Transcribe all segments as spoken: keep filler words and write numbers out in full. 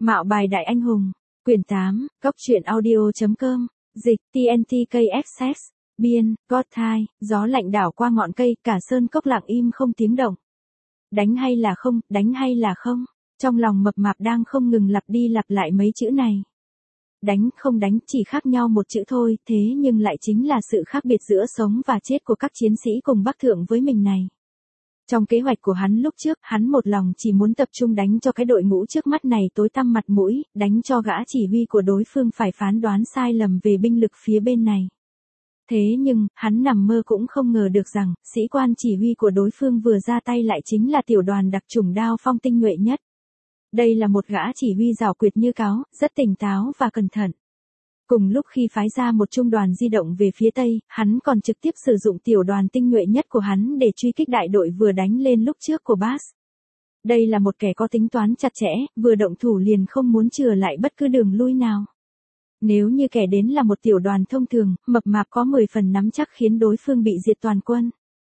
Mạo bài đại anh hùng. Quyển tám, Góc truyện audio.com. Dịch, tê en tê ca ép ét. Biên, Godthai, gió lạnh đảo qua ngọn cây, cả sơn cốc lặng im không tiếng động. Đánh hay là không, đánh hay là không? Trong lòng mập mạp đang không ngừng lặp đi lặp lại mấy chữ này. Đánh không đánh chỉ khác nhau một chữ thôi, thế nhưng lại chính là sự khác biệt giữa sống và chết của các chiến sĩ cùng Bắc Thượng với mình này. Trong kế hoạch của hắn lúc trước, hắn một lòng chỉ muốn tập trung đánh cho cái đội ngũ trước mắt này tối tăm mặt mũi, đánh cho gã chỉ huy của đối phương phải phán đoán sai lầm về binh lực phía bên này. Thế nhưng, hắn nằm mơ cũng không ngờ được rằng, sĩ quan chỉ huy của đối phương vừa ra tay lại chính là tiểu đoàn đặc chủng đao phong tinh nhuệ nhất. Đây là một gã chỉ huy giảo quyệt như cáo, rất tỉnh táo và cẩn thận. Cùng lúc khi phái ra một trung đoàn di động về phía Tây, hắn còn trực tiếp sử dụng tiểu đoàn tinh nhuệ nhất của hắn để truy kích đại đội vừa đánh lên lúc trước của Bass. Đây là một kẻ có tính toán chặt chẽ, vừa động thủ liền không muốn chừa lại bất cứ đường lui nào. Nếu như kẻ đến là một tiểu đoàn thông thường, mập mạp có mười phần nắm chắc khiến đối phương bị diệt toàn quân.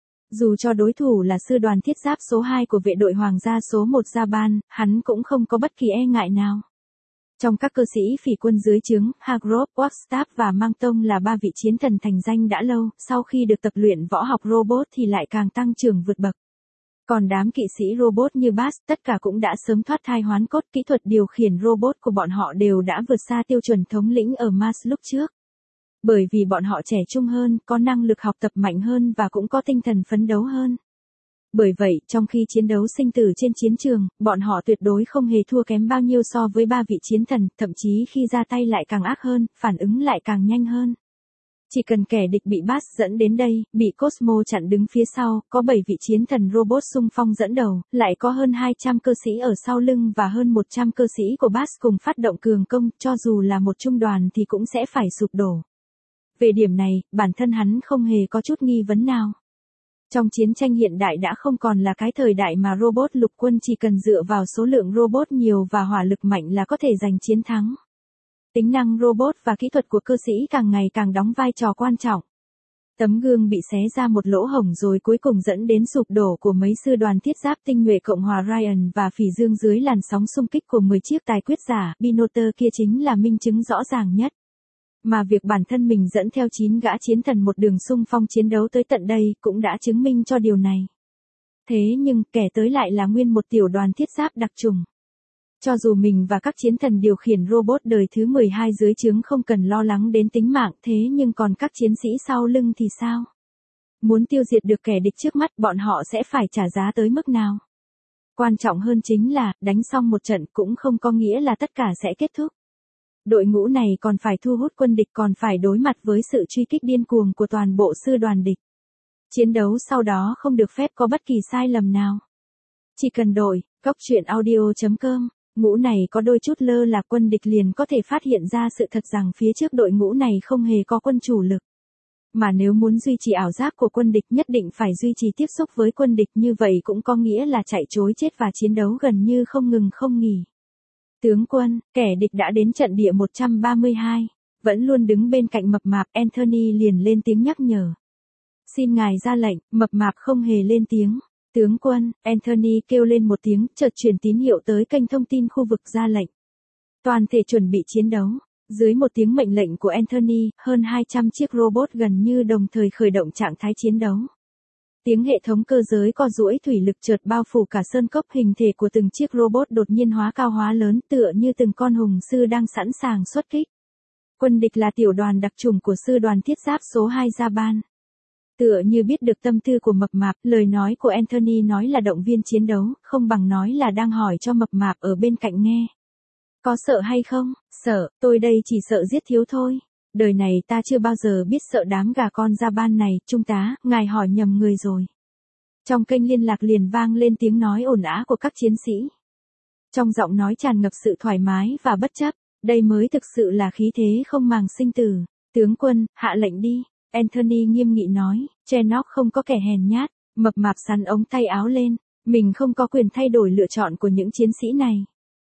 Dù cho đối thủ là sư đoàn thiết giáp số hai của vệ đội hoàng gia số một Japan, hắn cũng không có bất kỳ e ngại nào. Trong các cơ sĩ phỉ quân dưới trướng, Hargrove, Wagstaff và Mang Tông là ba vị chiến thần thành danh đã lâu, sau khi được tập luyện võ học robot thì lại càng tăng trưởng vượt bậc. Còn đám kỵ sĩ robot như Bass, tất cả cũng đã sớm thoát thai hoán cốt, kỹ thuật điều khiển robot của bọn họ đều đã vượt xa tiêu chuẩn thống lĩnh ở Mars lúc trước. Bởi vì bọn họ trẻ trung hơn, có năng lực học tập mạnh hơn và cũng có tinh thần phấn đấu hơn. Bởi vậy, trong khi chiến đấu sinh tử trên chiến trường, bọn họ tuyệt đối không hề thua kém bao nhiêu so với ba vị chiến thần, thậm chí khi ra tay lại càng ác hơn, phản ứng lại càng nhanh hơn. Chỉ cần kẻ địch bị Bass dẫn đến đây, bị Cosmo chặn đứng phía sau, có bảy vị chiến thần robot xung phong dẫn đầu, lại có hơn hai trăm cơ sĩ ở sau lưng và hơn một trăm cơ sĩ của Bass cùng phát động cường công, cho dù là một trung đoàn thì cũng sẽ phải sụp đổ. Về điểm này, bản thân hắn không hề có chút nghi vấn nào. Trong chiến tranh hiện đại đã không còn là cái thời đại mà robot lục quân chỉ cần dựa vào số lượng robot nhiều và hỏa lực mạnh là có thể giành chiến thắng. Tính năng robot và kỹ thuật của cơ sĩ càng ngày càng đóng vai trò quan trọng. Tấm gương bị xé ra một lỗ hổng rồi cuối cùng dẫn đến sụp đổ của mấy sư đoàn thiết giáp tinh nhuệ Cộng hòa Ryan và phỉ dương dưới làn sóng xung kích của mười chiếc tài quyết giả, Binotter kia chính là minh chứng rõ ràng nhất. Mà việc bản thân mình dẫn theo chín gã chiến thần một đường xung phong chiến đấu tới tận đây cũng đã chứng minh cho điều này. Thế nhưng, kẻ tới lại là nguyên một tiểu đoàn thiết giáp đặc chủng. Cho dù mình và các chiến thần điều khiển robot đời thứ mười hai dưới trướng không cần lo lắng đến tính mạng, thế nhưng còn các chiến sĩ sau lưng thì sao? Muốn tiêu diệt được kẻ địch trước mắt, bọn họ sẽ phải trả giá tới mức nào? Quan trọng hơn chính là, đánh xong một trận cũng không có nghĩa là tất cả sẽ kết thúc. Đội ngũ này còn phải thu hút quân địch, còn phải đối mặt với sự truy kích điên cuồng của toàn bộ sư đoàn địch. Chiến đấu sau đó không được phép có bất kỳ sai lầm nào. Chỉ cần đổi, góc truyện audio.com, ngũ này có đôi chút lơ là quân địch liền có thể phát hiện ra sự thật rằng phía trước đội ngũ này không hề có quân chủ lực. Mà nếu muốn duy trì ảo giác của quân địch nhất định phải duy trì tiếp xúc với quân địch, như vậy cũng có nghĩa là chạy trối chết và chiến đấu gần như không ngừng không nghỉ. Tướng quân, kẻ địch đã đến trận địa một trăm ba mươi hai, vẫn luôn đứng bên cạnh mập mạp, Anthony liền lên tiếng nhắc nhở. Xin ngài ra lệnh, mập mạp không hề lên tiếng. Tướng quân, Anthony kêu lên một tiếng, chợt truyền tín hiệu tới kênh thông tin khu vực ra lệnh. Toàn thể chuẩn bị chiến đấu. Dưới một tiếng mệnh lệnh của Anthony, hơn hai trăm chiếc robot gần như đồng thời khởi động trạng thái chiến đấu. Tiếng hệ thống cơ giới co duỗi thủy lực chợt bao phủ cả sơn cốc, hình thể của từng chiếc robot đột nhiên hóa cao hóa lớn, tựa như từng con hùng sư đang sẵn sàng xuất kích. Quân địch là tiểu đoàn đặc chủng của sư đoàn thiết giáp số hai Japan. Tựa như biết được tâm tư của mập mạp, lời nói của Anthony nói là động viên chiến đấu, không bằng nói là đang hỏi cho mập mạp ở bên cạnh nghe. Có sợ hay không? Sợ, tôi đây chỉ sợ giết thiếu thôi. Đời này ta chưa bao giờ biết sợ đám gà con Japan này, trung tá, ngài hỏi nhầm người rồi. Trong kênh liên lạc liền vang lên tiếng nói ồn ào của các chiến sĩ. Trong giọng nói tràn ngập sự thoải mái và bất chấp, đây mới thực sự là khí thế không màng sinh tử. Tướng quân, hạ lệnh đi. Anthony nghiêm nghị nói, Chenock không có kẻ hèn nhát, mập mạp sắn ống tay áo lên, mình không có quyền thay đổi lựa chọn của những chiến sĩ này.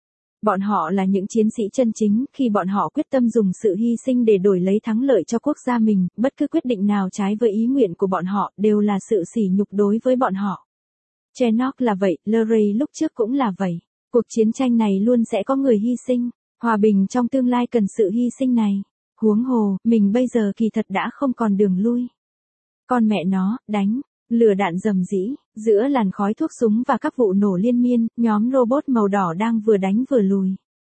Bọn họ là những chiến sĩ chân chính, khi bọn họ quyết tâm dùng sự hy sinh để đổi lấy thắng lợi cho quốc gia mình, bất cứ quyết định nào trái với ý nguyện của bọn họ đều là sự sỉ nhục đối với bọn họ. Chenock là vậy, Leray lúc trước cũng là vậy. Cuộc chiến tranh này luôn sẽ có người hy sinh, hòa bình trong tương lai cần sự hy sinh này. Huống hồ, mình bây giờ kỳ thật đã không còn đường lui. Con mẹ nó, đánh, lửa đạn rầm rĩ, giữa làn khói thuốc súng và các vụ nổ liên miên, nhóm robot màu đỏ đang vừa đánh vừa lùi.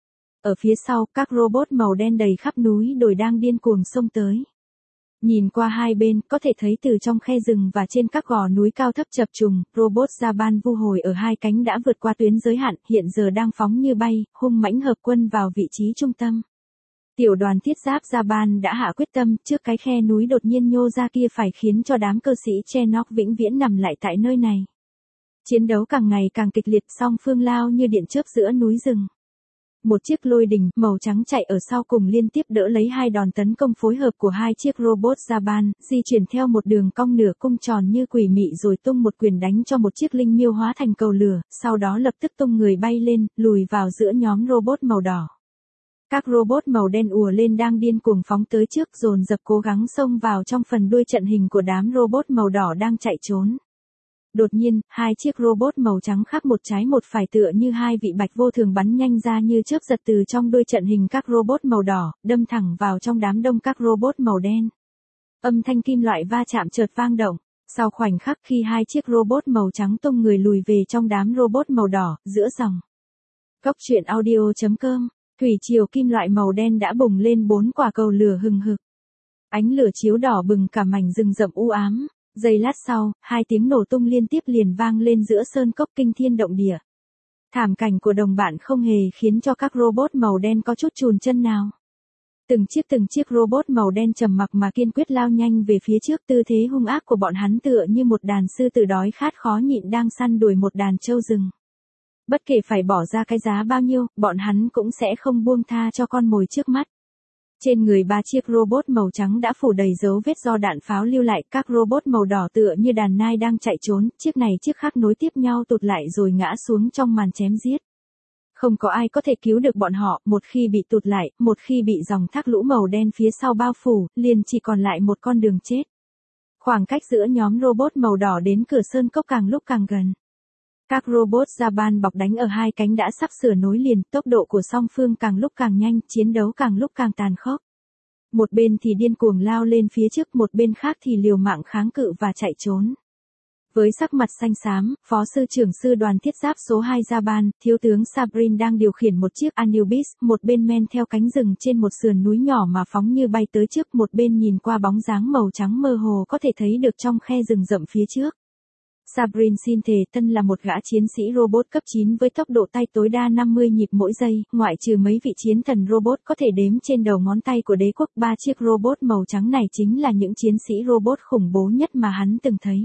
Ở phía sau, các robot màu đen đầy khắp núi đồi đang điên cuồng xông tới. Nhìn qua hai bên, có thể thấy từ trong khe rừng và trên các gò núi cao thấp chập trùng, robot Japan vu hồi ở hai cánh đã vượt qua tuyến giới hạn, hiện giờ đang phóng như bay, hung mãnh hợp quân vào vị trí trung tâm. Tiểu đoàn thiết giáp Japan đã hạ quyết tâm, trước cái khe núi đột nhiên nhô ra kia phải khiến cho đám cơ sĩ Chernok vĩnh viễn nằm lại tại nơi này. Chiến đấu càng ngày càng kịch liệt, song phương lao như điện chớp giữa núi rừng. Một chiếc lôi đình màu trắng chạy ở sau cùng liên tiếp đỡ lấy hai đòn tấn công phối hợp của hai chiếc robot Japan, di chuyển theo một đường cong nửa cung tròn như quỷ mị rồi tung một quyền đánh cho một chiếc linh miêu hóa thành cầu lửa, sau đó lập tức tung người bay lên, lùi vào giữa nhóm robot màu đỏ. Các robot màu đen ùa lên đang điên cuồng phóng tới trước dồn dập cố gắng xông vào trong phần đuôi trận hình của đám robot màu đỏ đang chạy trốn. Đột nhiên, hai chiếc robot màu trắng khác một trái một phải tựa như hai vị bạch vô thường bắn nhanh ra như chớp giật từ trong đuôi trận hình các robot màu đỏ, đâm thẳng vào trong đám đông các robot màu đen. Âm thanh kim loại va chạm chợt vang động. Sau khoảnh khắc khi hai chiếc robot màu trắng tung người lùi về trong đám robot màu đỏ, giữa dòng. Cốc truyện audio chấm com, thủy triều kim loại màu đen đã bùng lên bốn quả cầu lửa hừng hực. Ánh lửa chiếu đỏ bừng cả mảnh rừng rậm u ám. Giây lát sau, hai tiếng nổ tung liên tiếp liền vang lên giữa sơn cốc kinh thiên động địa. Thảm cảnh của đồng bạn không hề khiến cho các robot màu đen có chút chùn chân nào. Từng chiếc từng chiếc robot màu đen trầm mặc mà kiên quyết lao nhanh về phía trước, tư thế hung ác của bọn hắn tựa như một đàn sư tử đói khát khó nhịn đang săn đuổi một đàn trâu rừng. Bất kể phải bỏ ra cái giá bao nhiêu, bọn hắn cũng sẽ không buông tha cho con mồi trước mắt. Trên người ba chiếc robot màu trắng đã phủ đầy dấu vết do đạn pháo lưu lại, các robot màu đỏ tựa như đàn nai đang chạy trốn, chiếc này chiếc khác nối tiếp nhau tụt lại rồi ngã xuống trong màn chém giết. Không có ai có thể cứu được bọn họ, một khi bị tụt lại, một khi bị dòng thác lũ màu đen phía sau bao phủ, liền chỉ còn lại một con đường chết. Khoảng cách giữa nhóm robot màu đỏ đến cửa sơn cốc càng lúc càng gần. Các robot Japan bọc đánh ở hai cánh đã sắp sửa nối liền, tốc độ của song phương càng lúc càng nhanh, chiến đấu càng lúc càng tàn khốc. Một bên thì điên cuồng lao lên phía trước, một bên khác thì liều mạng kháng cự và chạy trốn. Với sắc mặt xanh xám, Phó sư trưởng sư đoàn thiết giáp số hai Japan, thiếu tướng Sabrin đang điều khiển một chiếc Anubis, một bên men theo cánh rừng trên một sườn núi nhỏ mà phóng như bay tới trước, một bên nhìn qua bóng dáng màu trắng mơ hồ có thể thấy được trong khe rừng rậm phía trước. Sabrin xin thề thân là một gã chiến sĩ robot cấp chín với tốc độ tay tối đa năm mươi nhịp mỗi giây, ngoại trừ mấy vị chiến thần robot có thể đếm trên đầu ngón tay của đế quốc, ba chiếc robot màu trắng này chính là những chiến sĩ robot khủng bố nhất mà hắn từng thấy.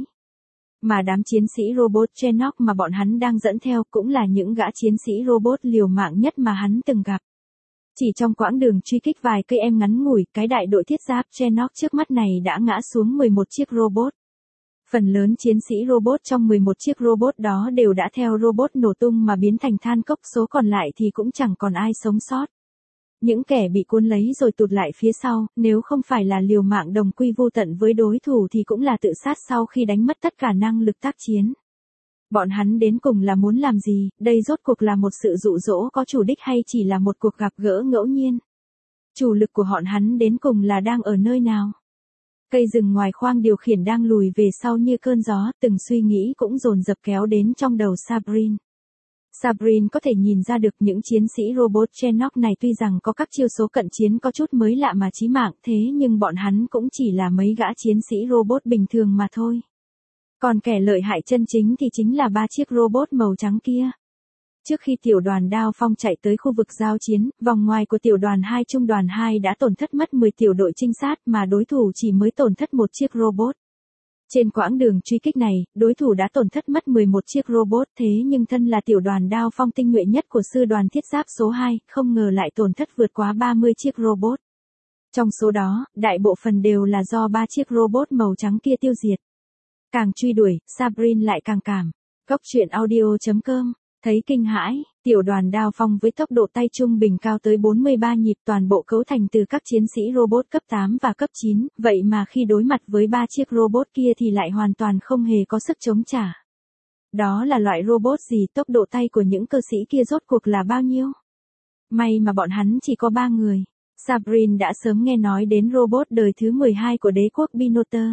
Mà đám chiến sĩ robot Chernok mà bọn hắn đang dẫn theo cũng là những gã chiến sĩ robot liều mạng nhất mà hắn từng gặp. Chỉ trong quãng đường truy kích vài cây em ngắn ngủi, cái đại đội thiết giáp Chernok trước mắt này đã ngã xuống mười một chiếc robot. Phần lớn chiến sĩ robot trong mười một chiếc robot đó đều đã theo robot nổ tung mà biến thành than cốc, số còn lại thì cũng chẳng còn ai sống sót. Những kẻ bị cuốn lấy rồi tụt lại phía sau, nếu không phải là liều mạng đồng quy vô tận với đối thủ thì cũng là tự sát sau khi đánh mất tất cả năng lực tác chiến. Bọn hắn đến cùng là muốn làm gì, đây rốt cuộc là một sự dụ dỗ có chủ đích hay chỉ là một cuộc gặp gỡ ngẫu nhiên? Chủ lực của bọn hắn đến cùng là đang ở nơi nào? Cây rừng ngoài khoang điều khiển đang lùi về sau như cơn gió, từng suy nghĩ cũng dồn dập kéo đến trong đầu Sabrin. Sabrin có thể nhìn ra được những chiến sĩ robot Chernok này tuy rằng có các chiêu số cận chiến có chút mới lạ mà chí mạng, thế nhưng bọn hắn cũng chỉ là mấy gã chiến sĩ robot bình thường mà thôi. Còn kẻ lợi hại chân chính thì chính là ba chiếc robot màu trắng kia. Trước khi tiểu đoàn Đao Phong chạy tới khu vực giao chiến, vòng ngoài của tiểu đoàn hai trung đoàn hai đã tổn thất mất mười tiểu đội trinh sát mà đối thủ chỉ mới tổn thất một chiếc robot. Trên quãng đường truy kích này, đối thủ đã tổn thất mất mười một chiếc robot, thế nhưng thân là tiểu đoàn Đao Phong tinh nhuệ nhất của sư đoàn thiết giáp số hai, không ngờ lại tổn thất vượt quá ba mươi chiếc robot. Trong số đó, đại bộ phần đều là do ba chiếc robot màu trắng kia tiêu diệt. Càng truy đuổi, Sabrin lại càng cảm. Cốc truyện audio chấm com. Thấy kinh hãi, tiểu đoàn Đao Phong với tốc độ tay trung bình cao tới bốn mươi ba nhịp, toàn bộ cấu thành từ các chiến sĩ robot cấp tám và cấp chín, vậy mà khi đối mặt với ba chiếc robot kia thì lại hoàn toàn không hề có sức chống trả. Đó là loại robot gì, tốc độ tay của những cơ sĩ kia rốt cuộc là bao nhiêu? May mà bọn hắn chỉ có ba người. Sabrine đã sớm nghe nói đến robot đời thứ mười hai của đế quốc Binoter.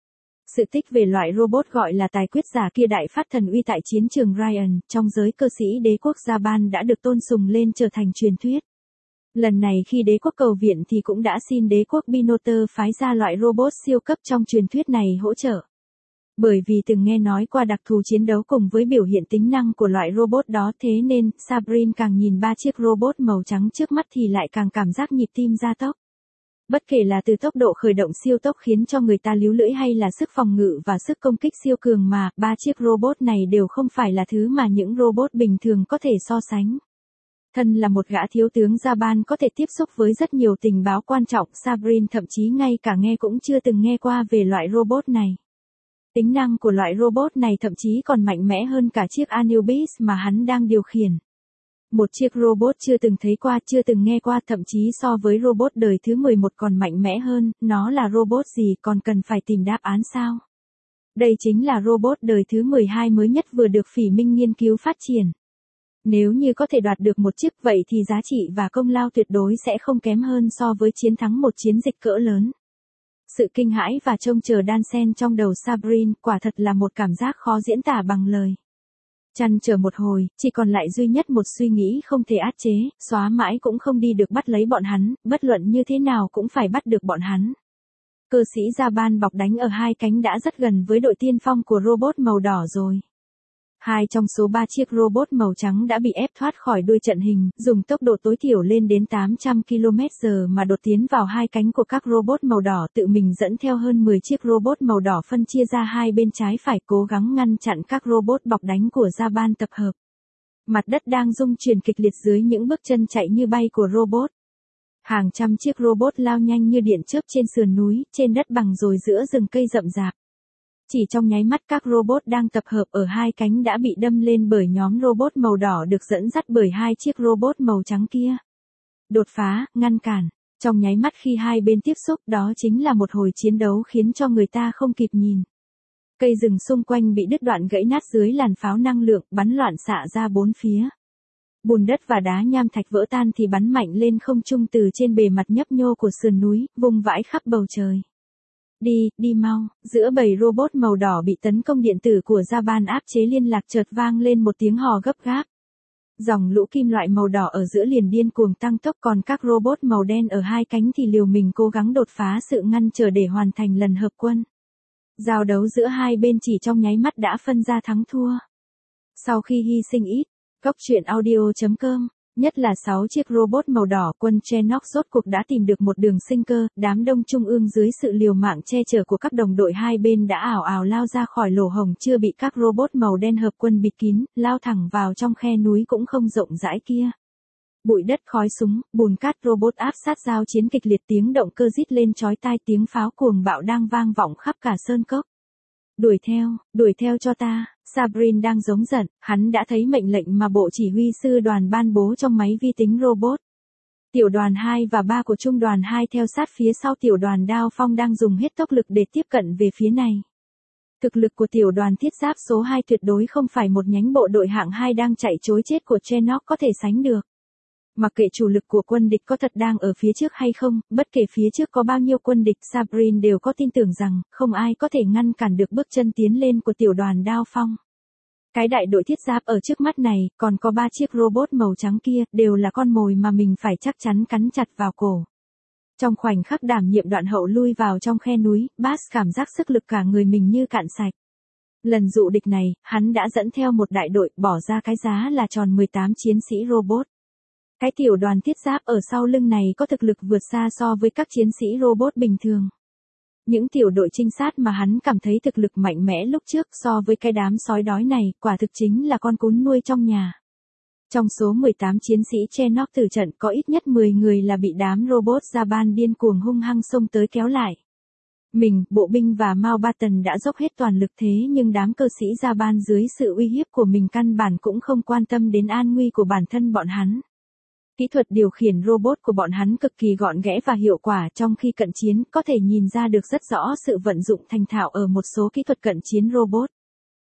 Sự tích về loại robot gọi là tài quyết giả kia đại phát thần uy tại chiến trường Ryan, trong giới cơ sĩ đế quốc Japan đã được tôn sùng lên trở thành truyền thuyết. Lần này khi đế quốc cầu viện thì cũng đã xin đế quốc Binoter phái ra loại robot siêu cấp trong truyền thuyết này hỗ trợ. Bởi vì từng nghe nói qua đặc thù chiến đấu cùng với biểu hiện tính năng của loại robot đó, thế nên Sabrine càng nhìn ba chiếc robot màu trắng trước mắt thì lại càng cảm giác nhịp tim gia tốc. Bất kể là từ tốc độ khởi động siêu tốc khiến cho người ta líu lưỡi hay là sức phòng ngự và sức công kích siêu cường mà, ba chiếc robot này đều không phải là thứ mà những robot bình thường có thể so sánh. Thân là một gã thiếu tướng Japan có thể tiếp xúc với rất nhiều tình báo quan trọng, Sabrine thậm chí ngay cả nghe cũng chưa từng nghe qua về loại robot này. Tính năng của loại robot này thậm chí còn mạnh mẽ hơn cả chiếc Anubis mà hắn đang điều khiển. Một chiếc robot chưa từng thấy qua, chưa từng nghe qua, thậm chí so với robot đời thứ mười một còn mạnh mẽ hơn, nó là robot gì còn cần phải tìm đáp án sao? Đây chính là robot đời thứ mười hai mới nhất vừa được Phỉ Minh nghiên cứu phát triển. Nếu như có thể đoạt được một chiếc vậy thì giá trị và công lao tuyệt đối sẽ không kém hơn so với chiến thắng một chiến dịch cỡ lớn. Sự kinh hãi và trông chờ đan xen trong đầu Sabrine quả thật là một cảm giác khó diễn tả bằng lời. Chăn trở một hồi, chỉ còn lại duy nhất một suy nghĩ không thể át chế, xóa mãi cũng không đi được bắt lấy bọn hắn, bất luận như thế nào cũng phải bắt được bọn hắn. Cơ sĩ Japan bọc đánh ở hai cánh đã rất gần với đội tiên phong của robot màu đỏ rồi. Hai trong số ba chiếc robot màu trắng đã bị ép thoát khỏi đuôi trận hình, dùng tốc độ tối thiểu lên đến tám trăm ki lô mét giờ mà đột tiến vào hai cánh của các robot màu đỏ, tự mình dẫn theo hơn mười chiếc robot màu đỏ phân chia ra hai bên trái phải cố gắng ngăn chặn các robot bọc đánh của Japan tập hợp. Mặt đất đang rung chuyển kịch liệt dưới những bước chân chạy như bay của robot. Hàng trăm chiếc robot lao nhanh như điện chớp trên sườn núi, trên đất bằng rồi giữa rừng cây rậm rạp. Chỉ trong nháy mắt các robot đang tập hợp ở hai cánh đã bị đâm lên bởi nhóm robot màu đỏ được dẫn dắt bởi hai chiếc robot màu trắng kia. Đột phá, ngăn cản. Trong nháy mắt khi hai bên tiếp xúc, đó chính là một hồi chiến đấu khiến cho người ta không kịp nhìn. Cây rừng xung quanh bị đứt đoạn gãy nát dưới làn pháo năng lượng, bắn loạn xạ ra bốn phía. Bùn đất và đá nham thạch vỡ tan thì bắn mạnh lên không trung từ trên bề mặt nhấp nhô của sườn núi, vung vãi khắp bầu trời. Đi, đi mau, giữa bầy robot màu đỏ bị tấn công điện tử của Japan áp chế liên lạc chợt vang lên một tiếng hò gấp gáp. Dòng lũ kim loại màu đỏ ở giữa liền điên cuồng tăng tốc, còn các robot màu đen ở hai cánh thì liều mình cố gắng đột phá sự ngăn trở để hoàn thành lần hợp quân. Giao đấu giữa hai bên chỉ trong nháy mắt đã phân ra thắng thua. Sau khi hy sinh ít, Cóc truyện audio chấm com, nhất là sáu chiếc robot màu đỏ, quân Trenox rốt cuộc đã tìm được một đường sinh cơ, đám đông trung ương dưới sự liều mạng che chở của các đồng đội hai bên đã ảo ảo lao ra khỏi lỗ hổng chưa bị các robot màu đen hợp quân bịt kín, lao thẳng vào trong khe núi cũng không rộng rãi kia. Bụi đất, khói súng, bùn cát, robot áp sát giao chiến kịch liệt, tiếng động cơ rít lên chói tai, tiếng pháo cuồng bạo đang vang vọng khắp cả sơn cốc. Đuổi theo, đuổi theo cho ta. Sabrine đang giống giận, hắn đã thấy mệnh lệnh mà bộ chỉ huy sư đoàn ban bố trong máy vi tính robot. Tiểu đoàn hai và ba của trung đoàn hai theo sát phía sau tiểu đoàn Đao Phong đang dùng hết tốc lực để tiếp cận về phía này. Thực lực của tiểu đoàn thiết giáp số hai tuyệt đối không phải một nhánh bộ đội hạng hai đang chạy trối chết của Trenox có thể sánh được. Mặc kệ chủ lực của quân địch có thật đang ở phía trước hay không, bất kể phía trước có bao nhiêu quân địch, Sabrine đều có tin tưởng rằng, không ai có thể ngăn cản được bước chân tiến lên của tiểu đoàn Đao Phong. Cái đại đội thiết giáp ở trước mắt này, còn có ba chiếc robot màu trắng kia, đều là con mồi mà mình phải chắc chắn cắn chặt vào cổ. Trong khoảnh khắc đảm nhiệm đoạn hậu lui vào trong khe núi, Bass cảm giác sức lực cả người mình như cạn sạch. Lần dụ địch này, hắn đã dẫn theo một đại đội, bỏ ra cái giá là tròn mười tám chiến sĩ robot. Cái tiểu đoàn thiết giáp ở sau lưng này có thực lực vượt xa so với các chiến sĩ robot bình thường. Những tiểu đội trinh sát mà hắn cảm thấy thực lực mạnh mẽ lúc trước so với cái đám sói đói này, quả thực chính là con cún nuôi trong nhà. Trong số mười tám chiến sĩ Trenox tử trận có ít nhất mười người là bị đám robot Japan điên cuồng hung hăng xông tới kéo lại. Mình, bộ binh và Mountbatten đã dốc hết toàn lực, thế nhưng đám cơ sĩ Japan dưới sự uy hiếp của mình căn bản cũng không quan tâm đến an nguy của bản thân bọn hắn. Kỹ thuật điều khiển robot của bọn hắn cực kỳ gọn ghẽ và hiệu quả, trong khi cận chiến có thể nhìn ra được rất rõ sự vận dụng thành thạo ở một số kỹ thuật cận chiến robot.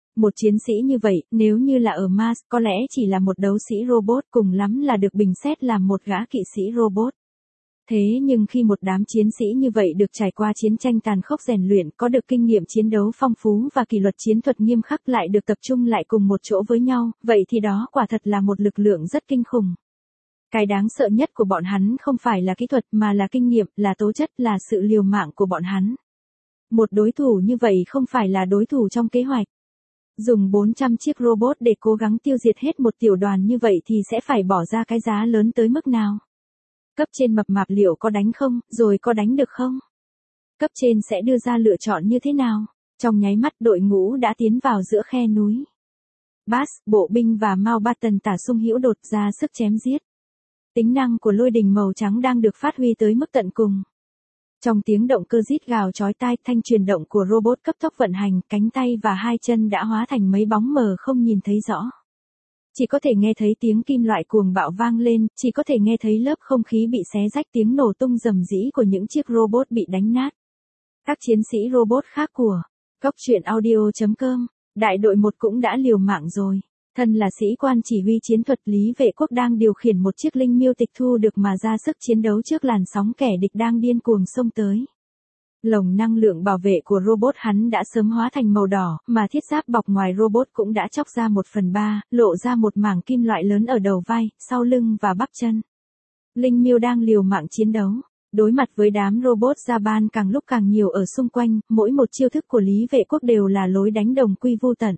Một chiến sĩ như vậy, nếu như là ở Mars, có lẽ chỉ là một đấu sĩ robot, cùng lắm là được bình xét làm một gã kỵ sĩ robot. Thế nhưng khi một đám chiến sĩ như vậy được trải qua chiến tranh tàn khốc rèn luyện, có được kinh nghiệm chiến đấu phong phú và kỷ luật chiến thuật nghiêm khắc, lại được tập trung lại cùng một chỗ với nhau, vậy thì đó quả thật là một lực lượng rất kinh khủng. Cái đáng sợ nhất của bọn hắn không phải là kỹ thuật mà là kinh nghiệm, là tố chất, là sự liều mạng của bọn hắn. Một đối thủ như vậy không phải là đối thủ trong kế hoạch. Dùng bốn trăm chiếc robot để cố gắng tiêu diệt hết một tiểu đoàn như vậy thì sẽ phải bỏ ra cái giá lớn tới mức nào? Cấp trên mập mạp liệu có đánh không, rồi có đánh được không? Cấp trên sẽ đưa ra lựa chọn như thế nào? Trong nháy mắt đội ngũ đã tiến vào giữa khe núi. Bass, bộ binh và Mountbatten tả sung hữu đột ra sức chém giết. Tính năng của lôi đình màu trắng đang được phát huy tới mức tận cùng. Trong tiếng động cơ rít gào chói tai, thanh truyền động của robot cấp tốc vận hành, cánh tay và hai chân đã hóa thành mấy bóng mờ không nhìn thấy rõ. Chỉ có thể nghe thấy tiếng kim loại cuồng bạo vang lên, chỉ có thể nghe thấy lớp không khí bị xé rách, tiếng nổ tung rầm rĩ của những chiếc robot bị đánh nát. Các chiến sĩ robot khác của Cốc truyện audio chấm com, đại đội một cũng đã liều mạng rồi. Thân là sĩ quan chỉ huy chiến thuật, Lý Vệ Quốc đang điều khiển một chiếc linh miêu tịch thu được mà ra sức chiến đấu trước làn sóng kẻ địch đang điên cuồng xông tới. Lồng năng lượng bảo vệ của robot hắn đã sớm hóa thành màu đỏ, mà thiết giáp bọc ngoài robot cũng đã chóc ra một phần ba, lộ ra một mảng kim loại lớn ở đầu vai, sau lưng và bắp chân. Linh miêu đang liều mạng chiến đấu. Đối mặt với đám robot Japan càng lúc càng nhiều ở xung quanh, mỗi một chiêu thức của Lý Vệ Quốc đều là lối đánh đồng quy vô tận.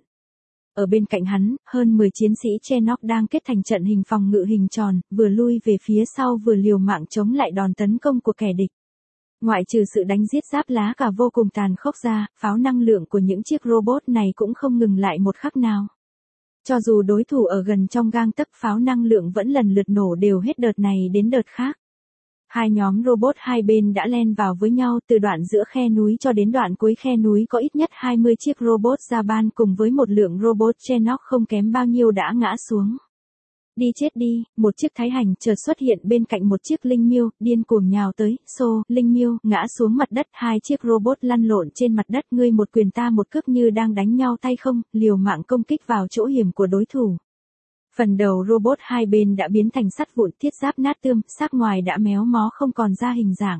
Ở bên cạnh hắn, hơn mười chiến sĩ Chenock đang kết thành trận hình phòng ngự hình tròn, vừa lui về phía sau vừa liều mạng chống lại đòn tấn công của kẻ địch. Ngoại trừ sự đánh giết giáp lá cả vô cùng tàn khốc ra, pháo năng lượng của những chiếc robot này cũng không ngừng lại một khắc nào. Cho dù đối thủ ở gần trong gang tấc, pháo năng lượng vẫn lần lượt nổ đều hết đợt này đến đợt khác. Hai nhóm robot hai bên đã len vào với nhau, từ đoạn giữa khe núi cho đến đoạn cuối khe núi có ít nhất hai mươi chiếc robot Japan cùng với một lượng robot Chenock không kém bao nhiêu đã ngã xuống. Đi chết đi, một chiếc thái hành chợt xuất hiện bên cạnh một chiếc linh miêu, điên cuồng nhào tới, xô, linh miêu, ngã xuống mặt đất, hai chiếc robot lăn lộn trên mặt đất, ngươi một quyền ta một cước như đang đánh nhau tay không, liều mạng công kích vào chỗ hiểm của đối thủ. Phần đầu robot hai bên đã biến thành sắt vụn, thiết giáp nát tươm, xác ngoài đã méo mó không còn ra hình dạng.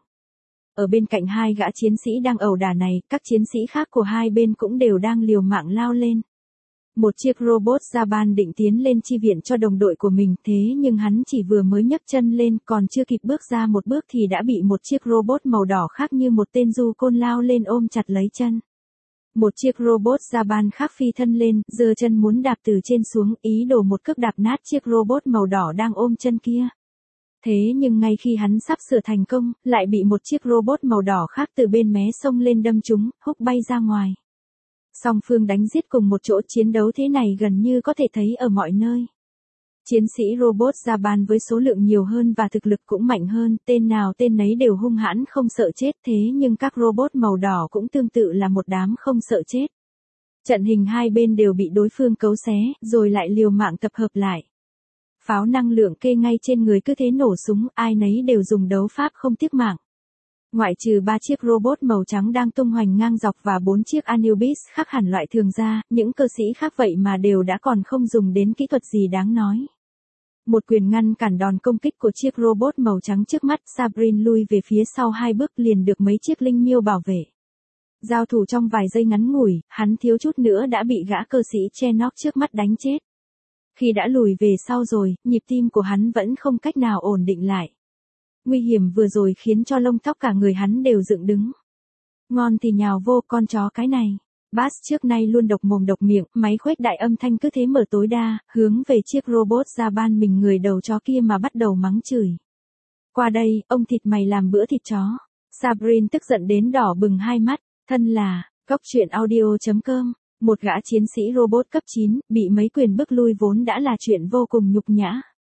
Ở bên cạnh hai gã chiến sĩ đang ẩu đả này, các chiến sĩ khác của hai bên cũng đều đang liều mạng lao lên. Một chiếc robot Japan định tiến lên chi viện cho đồng đội của mình, thế nhưng hắn chỉ vừa mới nhấc chân lên, còn chưa kịp bước ra một bước thì đã bị một chiếc robot màu đỏ khác như một tên du côn lao lên ôm chặt lấy chân. Một chiếc robot Japan khác phi thân lên, giơ chân muốn đạp từ trên xuống, ý đồ một cước đạp nát chiếc robot màu đỏ đang ôm chân kia. Thế nhưng ngay khi hắn sắp sửa thành công, lại bị một chiếc robot màu đỏ khác từ bên mé xông lên đâm trúng, húc bay ra ngoài. Song phương đánh giết cùng một chỗ, chiến đấu thế này gần như có thể thấy ở mọi nơi. Chiến sĩ robot Japan với số lượng nhiều hơn và thực lực cũng mạnh hơn, tên nào tên nấy đều hung hãn không sợ chết, thế nhưng các robot màu đỏ cũng tương tự là một đám không sợ chết. Trận hình hai bên đều bị đối phương cấu xé, rồi lại liều mạng tập hợp lại. Pháo năng lượng kê ngay trên người cứ thế nổ súng, ai nấy đều dùng đấu pháp không tiếc mạng. Ngoại trừ ba chiếc robot màu trắng đang tung hoành ngang dọc và bốn chiếc Anubis khác hẳn loại thường ra, những cơ sĩ khác vậy mà đều đã còn không dùng đến kỹ thuật gì đáng nói. Một quyền ngăn cản đòn công kích của chiếc robot màu trắng trước mắt, Sabrine lui về phía sau hai bước liền được mấy chiếc linh miêu bảo vệ. Giao thủ trong vài giây ngắn ngủi, hắn thiếu chút nữa đã bị gã cơ sĩ Chenock trước mắt đánh chết. Khi đã lùi về sau rồi, nhịp tim của hắn vẫn không cách nào ổn định lại. Nguy hiểm vừa rồi khiến cho lông tóc cả người hắn đều dựng đứng. Ngon thì nhào vô, con chó cái này. Bass trước nay luôn độc mồm độc miệng, máy khuếch đại âm thanh cứ thế mở tối đa, hướng về chiếc robot Japan mình người đầu chó kia mà bắt đầu mắng chửi. Qua đây, ông thịt mày làm bữa thịt chó. Sabrine tức giận đến đỏ bừng hai mắt, thân là, Cốc truyện audio chấm com, một gã chiến sĩ robot cấp chín, bị mấy quyền bức lui vốn đã là chuyện vô cùng nhục nhã.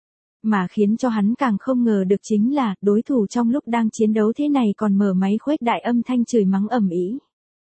Mà khiến cho hắn càng không ngờ được chính là, đối thủ trong lúc đang chiến đấu thế này còn mở máy khuếch đại âm thanh chửi mắng ầm ĩ.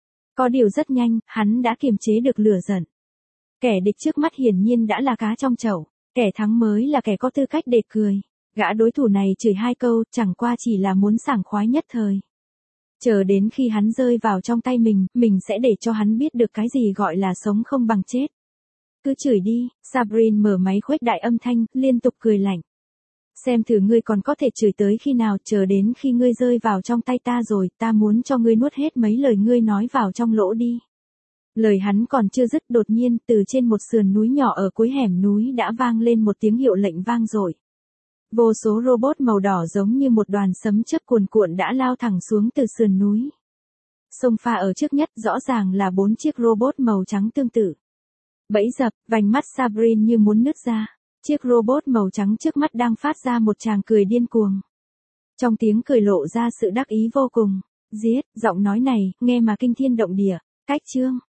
Có điều rất nhanh, hắn đã kiềm chế được lửa giận. Kẻ địch trước mắt hiển nhiên đã là cá trong chậu, kẻ thắng mới là kẻ có tư cách để cười. Gã đối thủ này chửi hai câu, chẳng qua chỉ là muốn sảng khoái nhất thời. Chờ đến khi hắn rơi vào trong tay mình, mình sẽ để cho hắn biết được cái gì gọi là sống không bằng chết. Cứ chửi đi, Sabrina mở máy khuếch đại âm thanh, liên tục cười lạnh. Xem thử ngươi còn có thể chửi tới khi nào, chờ đến khi ngươi rơi vào trong tay ta rồi, ta muốn cho ngươi nuốt hết mấy lời ngươi nói vào trong lỗ đi. Lời hắn còn chưa dứt, đột nhiên, từ trên một sườn núi nhỏ ở cuối hẻm núi đã vang lên một tiếng hiệu lệnh vang dội. Vô số robot màu đỏ giống như một đoàn sấm chớp cuồn cuộn đã lao thẳng xuống từ sườn núi. Xông pha ở trước nhất rõ ràng là bốn chiếc robot màu trắng tương tự. Bẫy dập, vành mắt Sabrina như muốn nứt ra. Chiếc robot màu trắng trước mắt đang phát ra một tràng cười điên cuồng. Trong tiếng cười lộ ra sự đắc ý vô cùng. Giết, giọng nói này, nghe mà kinh thiên động địa. Cách chương.